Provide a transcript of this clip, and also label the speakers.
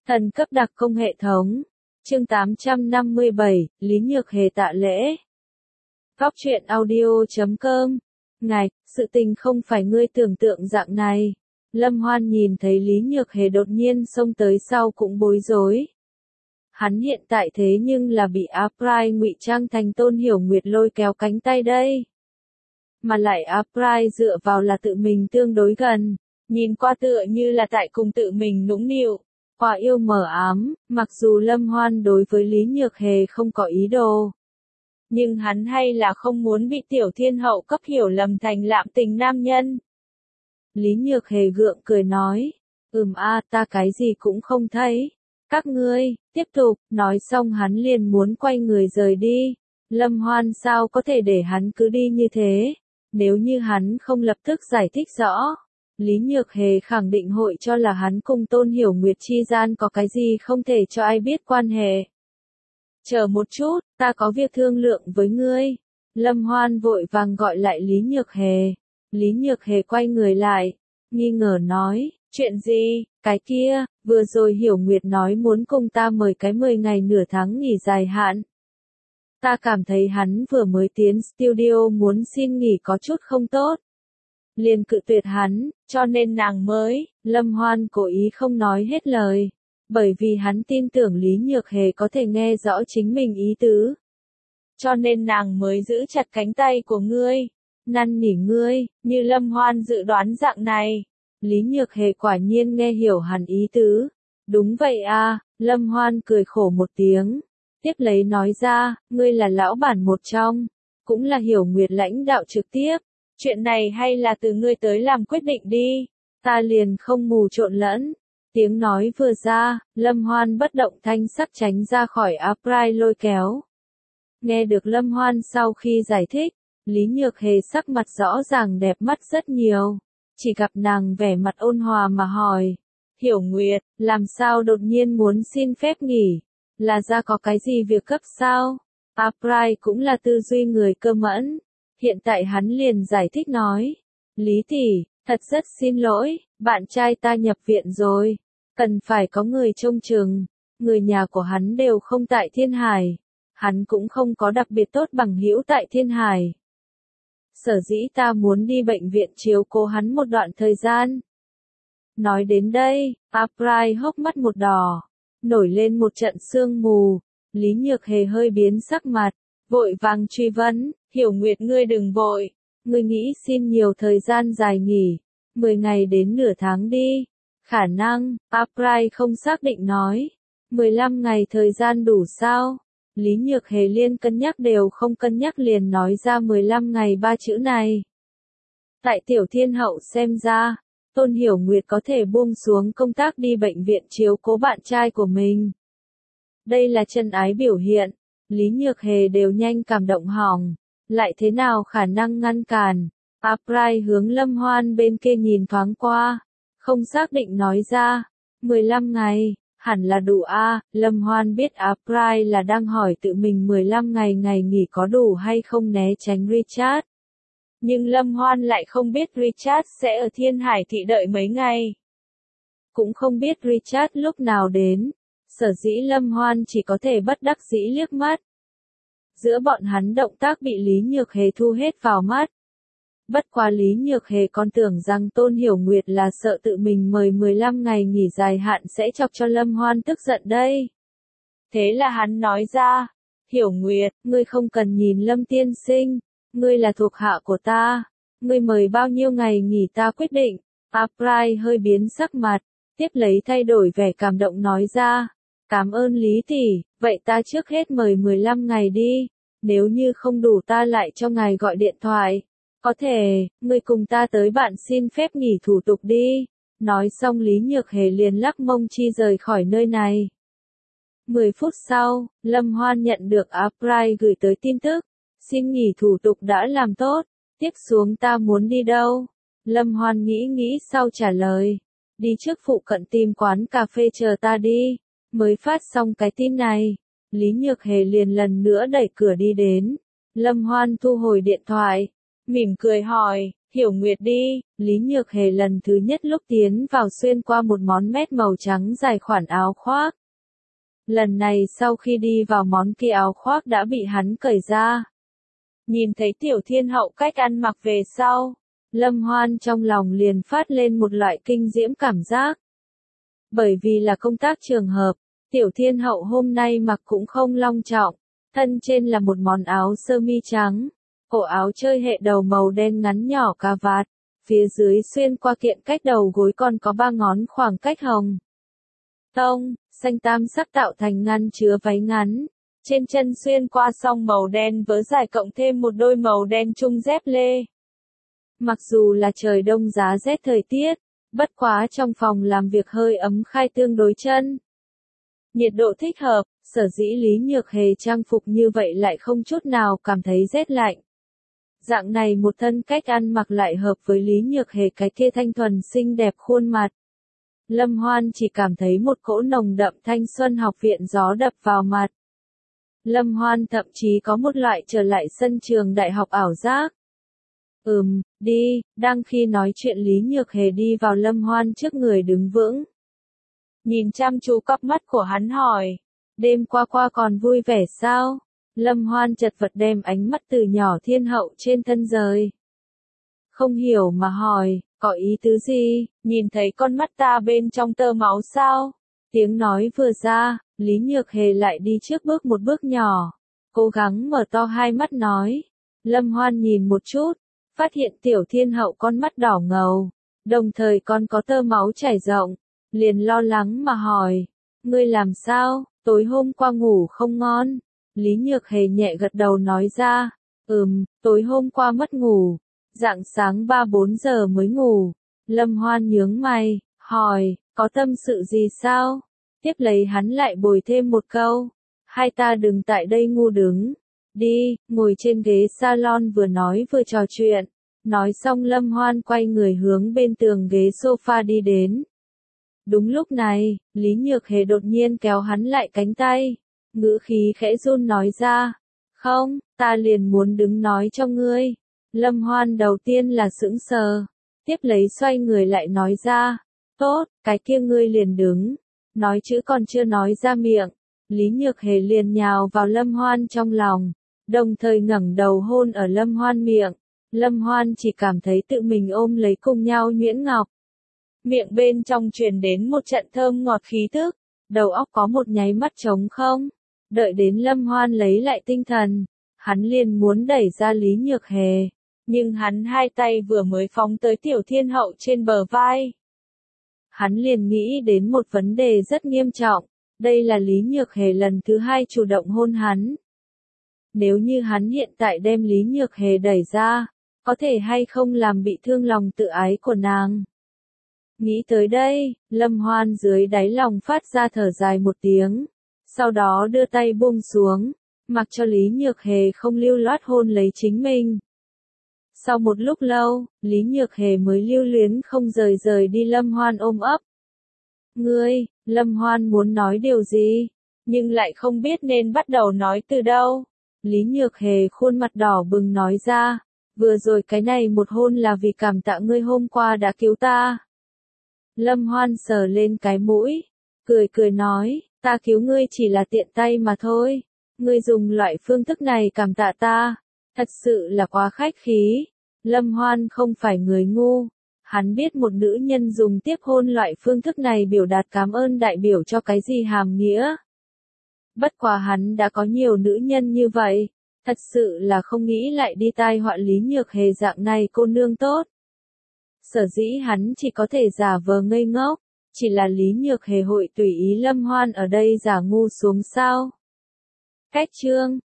Speaker 1: Thần cấp đặc công hệ thống. Chương 857, Lý Nhược Hề tạ lễ. Góc truyện audio.com. Ngài, sự tình không phải ngươi tưởng tượng dạng này. Lâm Hoan nhìn thấy Lý Nhược Hề đột nhiên xông tới sau cũng bối rối. Hắn hiện tại thế nhưng là bị April ngụy trang thành Tôn Hiểu Nguyệt lôi kéo cánh tay đây. Mà lại April dựa vào là tự mình tương đối gần, nhìn qua tựa như là tại cùng tự mình nũng nịu. Quả yêu mờ ám, mặc dù Lâm Hoan đối với Lý Nhược Hề không có ý đồ. Nhưng hắn hay là không muốn bị tiểu thiên hậu cấp hiểu lầm thành lạm tình nam nhân. Lý Nhược Hề gượng cười nói, ta cái gì cũng không thấy. Các ngươi, tiếp tục, nói xong hắn liền muốn quay người rời đi. Lâm Hoan sao có thể để hắn cứ đi như thế, nếu như hắn không lập tức giải thích rõ. Lý Nhược Hề khẳng định hội cho là hắn cùng Tôn Hiểu Nguyệt chi gian có cái gì không thể cho ai biết quan hệ. Chờ một chút, ta có việc thương lượng với ngươi. Lâm Hoan vội vàng gọi lại Lý Nhược Hề. Lý Nhược Hề quay người lại, nghi ngờ nói, chuyện gì, cái kia, vừa rồi Hiểu Nguyệt nói muốn cùng ta mời cái 10 ngày nửa tháng nghỉ dài hạn. Ta cảm thấy hắn vừa mới tiến studio muốn xin nghỉ có chút không tốt. Liền cự tuyệt hắn, cho nên nàng mới, Lâm Hoan cố ý không nói hết lời. Bởi vì hắn tin tưởng Lý Nhược Hề có thể nghe rõ chính mình ý tứ. Cho nên nàng mới giữ chặt cánh tay của ngươi, năn nỉ ngươi, như Lâm Hoan dự đoán dạng này. Lý Nhược Hề quả nhiên nghe hiểu hắn ý tứ. Đúng vậy à, Lâm Hoan cười khổ một tiếng. Tiếp lấy nói ra, ngươi là lão bản một trong, cũng là Hiểu Nguyệt lãnh đạo trực tiếp. Chuyện này hay là từ ngươi tới làm quyết định đi, ta liền không mù trộn lẫn. Tiếng nói vừa ra, Lâm Hoan bất động thanh sắc tránh ra khỏi April lôi kéo. Nghe được Lâm Hoan sau khi giải thích, Lý Nhược Hề sắc mặt rõ ràng đẹp mắt rất nhiều. Chỉ gặp nàng vẻ mặt ôn hòa mà hỏi, Hiểu Nguyệt, làm sao đột nhiên muốn xin phép nghỉ, là ra có cái gì việc cấp sao? April cũng là tư duy người cơ mẫn. Hiện tại hắn liền giải thích nói, Lý tỷ, thật rất xin lỗi, bạn trai ta nhập viện rồi, cần phải có người trông chừng, người nhà của hắn đều không tại Thiên Hải, hắn cũng không có đặc biệt tốt bằng hữu tại Thiên Hải. Sở dĩ ta muốn đi bệnh viện chiếu cố hắn một đoạn thời gian. Nói đến đây, April hốc mắt một đỏ, nổi lên một trận sương mù, Lý Nhược Hề hơi biến sắc mặt, vội vàng truy vấn. Hiểu Nguyệt ngươi đừng vội, ngươi nghĩ xin nhiều thời gian dài nghỉ, 10 ngày đến nửa tháng đi. Khả năng, April không xác định nói, 15 ngày thời gian đủ sao? Lý Nhược Hề liên cân nhắc đều không cân nhắc liền nói ra 15 ngày ba chữ này. Tại Tiểu Thiên Hậu xem ra, Tôn Hiểu Nguyệt có thể buông xuống công tác đi bệnh viện chiếu cố bạn trai của mình. Đây là chân ái biểu hiện, Lý Nhược Hề đều nhanh cảm động hỏng. Lại thế nào khả năng ngăn cản? April hướng Lâm Hoan bên kia nhìn thoáng qua, không xác định nói ra, 15 ngày, hẳn là đủ a. Lâm Hoan biết April là đang hỏi tự mình 15 ngày ngày nghỉ có đủ hay không né tránh Richard. Nhưng Lâm Hoan lại không biết Richard sẽ ở Thiên Hải thị đợi mấy ngày. Cũng không biết Richard lúc nào đến, sở dĩ Lâm Hoan chỉ có thể bất đắc dĩ liếc mắt. Giữa bọn hắn động tác bị Lý Nhược Hề thu hết vào mắt. Bất quá Lý Nhược Hề còn tưởng rằng Tôn Hiểu Nguyệt là sợ tự mình mời 15 ngày nghỉ dài hạn sẽ chọc cho Lâm Hoan tức giận đây. Thế là hắn nói ra, Hiểu Nguyệt, ngươi không cần nhìn Lâm tiên sinh, ngươi là thuộc hạ của ta, ngươi mời bao nhiêu ngày nghỉ ta quyết định. April hơi biến sắc mặt, tiếp lấy thay đổi vẻ cảm động nói ra. Cảm ơn Lý tỷ, vậy ta trước hết mời 15 ngày đi, nếu như không đủ ta lại cho ngài gọi điện thoại. Có thể, ngươi cùng ta tới bạn xin phép nghỉ thủ tục đi. Nói xong Lý Nhược Hề liền lắc mông chi rời khỏi nơi này. 10 phút sau, Lâm Hoan nhận được April gửi tới tin tức. Xin nghỉ thủ tục đã làm tốt, tiếp xuống ta muốn đi đâu? Lâm Hoan nghĩ sau trả lời. Đi trước phụ cận tìm quán cà phê chờ ta đi. Mới phát xong cái tin này, Lý Nhược Hề liền lần nữa đẩy cửa đi đến. Lâm Hoan thu hồi điện thoại, mỉm cười hỏi, Hiểu Nguyệt đi, Lý Nhược Hề lần thứ nhất lúc tiến vào xuyên qua một món mét màu trắng dài khoản áo khoác. Lần này sau khi đi vào món kia áo khoác đã bị hắn cởi ra. Nhìn thấy Tiểu Thiên Hậu cách ăn mặc về sau, Lâm Hoan trong lòng liền phát lên một loại kinh diễm cảm giác. Bởi vì là công tác trường hợp, Tiểu Thiên Hậu hôm nay mặc cũng không long trọng, thân trên là một món áo sơ mi trắng, cổ áo chơi hệ đầu màu đen ngắn nhỏ cà vạt, phía dưới xuyên qua kiện cách đầu gối còn có 3 ngón khoảng cách hồng. Tông, xanh tam sắc tạo thành ngăn chứa váy ngắn, trên chân xuyên qua song màu đen vớ dài cộng thêm một đôi màu đen trung dép lê. Mặc dù là trời đông giá rét thời tiết, bất quá trong phòng làm việc hơi ấm khai tương đối chân. Nhiệt độ thích hợp, sở dĩ Lý Nhược Hề trang phục như vậy lại không chút nào cảm thấy rét lạnh. Dạng này một thân cách ăn mặc lại hợp với Lý Nhược Hề cái kia thanh thuần xinh đẹp khuôn mặt. Lâm Hoan chỉ cảm thấy một cỗ nồng đậm thanh xuân học viện gió đập vào mặt. Lâm Hoan thậm chí có một loại trở lại sân trường đại học ảo giác. Đi, đang khi nói chuyện Lý Nhược Hề đi vào Lâm Hoan trước người đứng vững. Nhìn chăm chú cặp mắt của hắn hỏi, đêm qua còn vui vẻ sao? Lâm Hoan chật vật đem ánh mắt từ nhỏ Thiên Hậu trên thân rời. Không hiểu mà hỏi, có ý tứ gì, nhìn thấy con mắt ta bên trong tơ máu sao? Tiếng nói vừa ra, Lý Nhược Hề lại đi trước bước một bước nhỏ, cố gắng mở to hai mắt nói. Lâm Hoan nhìn một chút, phát hiện Tiểu Thiên Hậu con mắt đỏ ngầu, đồng thời còn có tơ máu chảy rộng, liền lo lắng mà hỏi, ngươi làm sao, tối hôm qua ngủ không ngon? Lý Nhược Hề nhẹ gật đầu nói ra, tối hôm qua mất ngủ, rạng sáng 3-4 giờ mới ngủ. Lâm Hoan nhướng mày, hỏi, có tâm sự gì sao? Tiếp lấy hắn lại bồi thêm một câu, hai ta đừng tại đây ngu đứng, đi, ngồi trên ghế salon vừa nói vừa trò chuyện. Nói xong Lâm Hoan quay người hướng bên tường ghế sofa đi đến. Đúng lúc này, Lý Nhược Hề đột nhiên kéo hắn lại cánh tay, ngữ khí khẽ run nói ra, không, ta liền muốn đứng nói cho ngươi. Lâm Hoan đầu tiên là sững sờ, tiếp lấy xoay người lại nói ra, tốt, cái kia ngươi liền đứng. Nói chữ còn chưa nói ra miệng, Lý Nhược Hề liền nhào vào Lâm Hoan trong lòng, đồng thời ngẩng đầu hôn ở Lâm Hoan miệng. Lâm Hoan chỉ cảm thấy tự mình ôm lấy cùng nhau nhuyễn ngọc. Miệng bên trong truyền đến một trận thơm ngọt khí thức, đầu óc có một nháy mắt trống không. Đợi đến Lâm Hoan lấy lại tinh thần, hắn liền muốn đẩy ra Lý Nhược Hề, nhưng hắn hai tay vừa mới phóng tới Tiểu Thiên Hậu trên bờ vai. Hắn liền nghĩ đến một vấn đề rất nghiêm trọng, đây là Lý Nhược Hề lần thứ 2 chủ động hôn hắn. Nếu như hắn hiện tại đem Lý Nhược Hề đẩy ra, có thể hay không làm bị thương lòng tự ái của nàng. Nghĩ tới đây, Lâm Hoan dưới đáy lòng phát ra thở dài một tiếng, sau đó đưa tay buông xuống, mặc cho Lý Nhược Hề không lưu loát hôn lấy chính mình. Sau một lúc lâu, Lý Nhược Hề mới lưu luyến không rời đi Lâm Hoan ôm ấp. Ngươi, Lâm Hoan muốn nói điều gì, nhưng lại không biết nên bắt đầu nói từ đâu. Lý Nhược Hề khuôn mặt đỏ bừng nói ra, vừa rồi cái này một hôn là vì cảm tạ ngươi hôm qua đã cứu ta. Lâm Hoan sờ lên cái mũi, cười nói, ta cứu ngươi chỉ là tiện tay mà thôi. Ngươi dùng loại phương thức này cảm tạ ta, thật sự là quá khách khí. Lâm Hoan không phải người ngu, hắn biết một nữ nhân dùng tiếp hôn loại phương thức này biểu đạt cảm ơn đại biểu cho cái gì hàm nghĩa. Bất quá hắn đã có nhiều nữ nhân như vậy, thật sự là không nghĩ lại đi tai họa Lý Nhược Hề dạng này cô nương tốt. Sở dĩ hắn chỉ có thể giả vờ ngây ngốc, chỉ là Lý Nhược Hề hội tùy ý Lâm Hoan ở đây giả ngu xuống sao. Cách chương